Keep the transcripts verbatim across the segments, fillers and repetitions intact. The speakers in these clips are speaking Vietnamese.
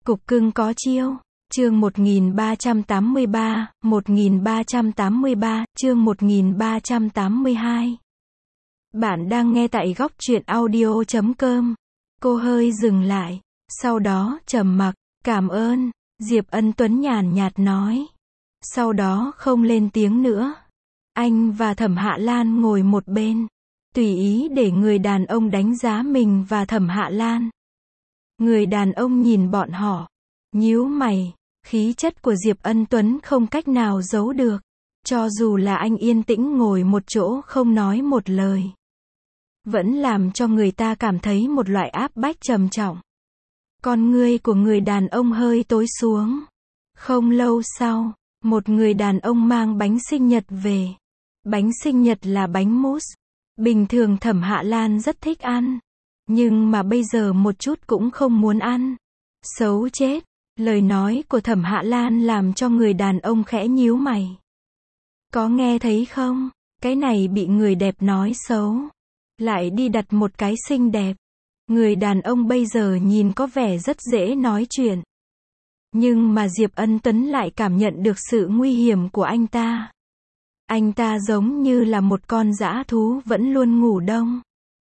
Cục cưng có chiêu. Chương một nghìn ba trăm tám mươi ba, một nghìn ba trăm tám mươi ba, chương một nghìn ba trăm tám mươi hai. Bạn đang nghe tại góc truyện audio chấm com. Cô hơi dừng lại, sau đó trầm mặc, cảm ơn, Diệp Ân Tuấn nhàn nhạt nói. Sau đó không lên tiếng nữa. Anh và Thẩm Hạ Lan ngồi một bên, tùy ý để người đàn ông đánh giá mình và Thẩm Hạ Lan. Người đàn ông nhìn bọn họ, nhíu mày, khí chất của Diệp Ân Tuấn không cách nào giấu được. Cho dù là anh yên tĩnh ngồi một chỗ không nói một lời, vẫn làm cho người ta cảm thấy một loại áp bách trầm trọng. Con ngươi của người đàn ông hơi tối xuống. Không lâu sau, một người đàn ông mang bánh sinh nhật về. Bánh sinh nhật là bánh mousse. Bình thường Thẩm Hạ Lan rất thích ăn, nhưng mà bây giờ một chút cũng không muốn ăn. Xấu chết. Lời nói của Thẩm Hạ Lan làm cho người đàn ông khẽ nhíu mày. Có nghe thấy không? Cái này bị người đẹp nói xấu, lại đi đặt một cái xinh đẹp. Người đàn ông bây giờ nhìn có vẻ rất dễ nói chuyện, nhưng mà Diệp Ân Tuấn lại cảm nhận được sự nguy hiểm của anh ta. Anh ta giống như là một con dã thú vẫn luôn ngủ đông,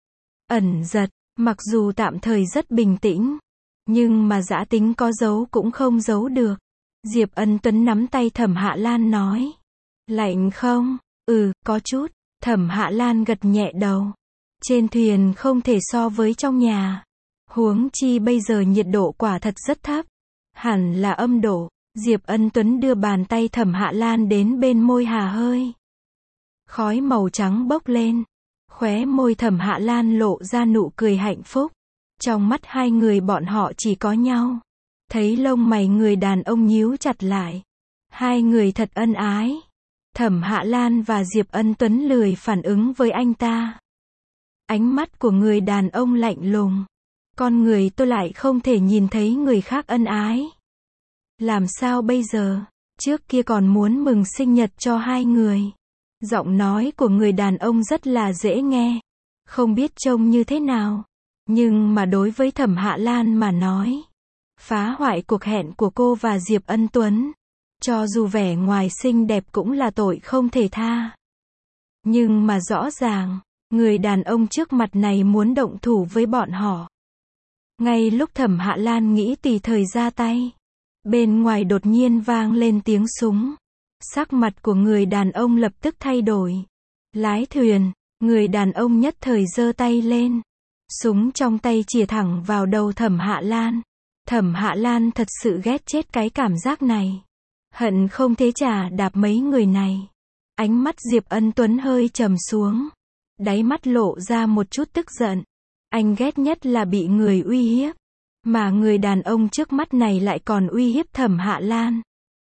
ẩn giật, mặc dù tạm thời rất bình tĩnh, nhưng mà dã tính có giấu cũng không giấu được. Diệp Ân Tuấn nắm tay Thẩm Hạ Lan nói. Lạnh không? Ừ, có chút. Thẩm Hạ Lan gật nhẹ đầu. Trên thuyền không thể so với trong nhà. Huống chi bây giờ nhiệt độ quả thật rất thấp. Hẳn là âm độ. Diệp Ân Tuấn đưa bàn tay Thẩm Hạ Lan đến bên môi hà hơi. Khói màu trắng bốc lên. Khóe môi Thẩm Hạ Lan lộ ra nụ cười hạnh phúc. Trong mắt hai người bọn họ chỉ có nhau. Thấy lông mày người đàn ông nhíu chặt lại. Hai người thật ân ái. Thẩm Hạ Lan và Diệp Ân Tuấn lười phản ứng với anh ta. Ánh mắt của người đàn ông lạnh lùng. Con người tôi lại không thể nhìn thấy người khác ân ái. Làm sao bây giờ? Trước kia còn muốn mừng sinh nhật cho hai người. Giọng nói của người đàn ông rất là dễ nghe. Không biết trông như thế nào. Nhưng mà đối với Thẩm Hạ Lan mà nói, phá hoại cuộc hẹn của cô và Diệp Ân Tuấn, cho dù vẻ ngoài xinh đẹp cũng là tội không thể tha. Nhưng mà rõ ràng, người đàn ông trước mặt này muốn động thủ với bọn họ. Ngay lúc Thẩm Hạ Lan nghĩ tùy thời ra tay, bên ngoài đột nhiên vang lên tiếng súng. Sắc mặt của người đàn ông lập tức thay đổi. Lái thuyền, người đàn ông nhất thời giơ tay lên. Súng trong tay chĩa thẳng vào đầu Thẩm Hạ Lan. Thẩm Hạ Lan thật sự ghét chết cái cảm giác này. Hận không thế trả đạp mấy người này. Ánh mắt Diệp Ân Tuấn hơi trầm xuống. Đáy mắt lộ ra một chút tức giận. Anh ghét nhất là bị người uy hiếp. Mà người đàn ông trước mắt này lại còn uy hiếp Thẩm Hạ Lan.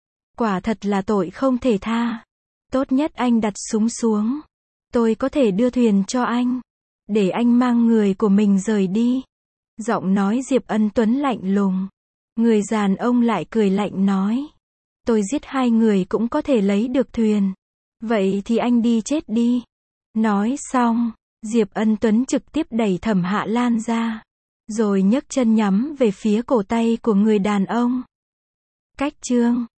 Quả thật là tội không thể tha. Tốt nhất anh đặt súng xuống. Tôi có thể đưa thuyền cho anh. Để anh mang người của mình rời đi. Giọng nói Diệp Ân Tuấn lạnh lùng. Người đàn ông lại cười lạnh nói. Tôi giết hai người cũng có thể lấy được thuyền. Vậy thì anh đi chết đi. Nói xong, Diệp Ân Tuấn trực tiếp đẩy Thẩm Hạ Lan ra. Rồi nhấc chân nhắm về phía cổ tay của người đàn ông. Cách chương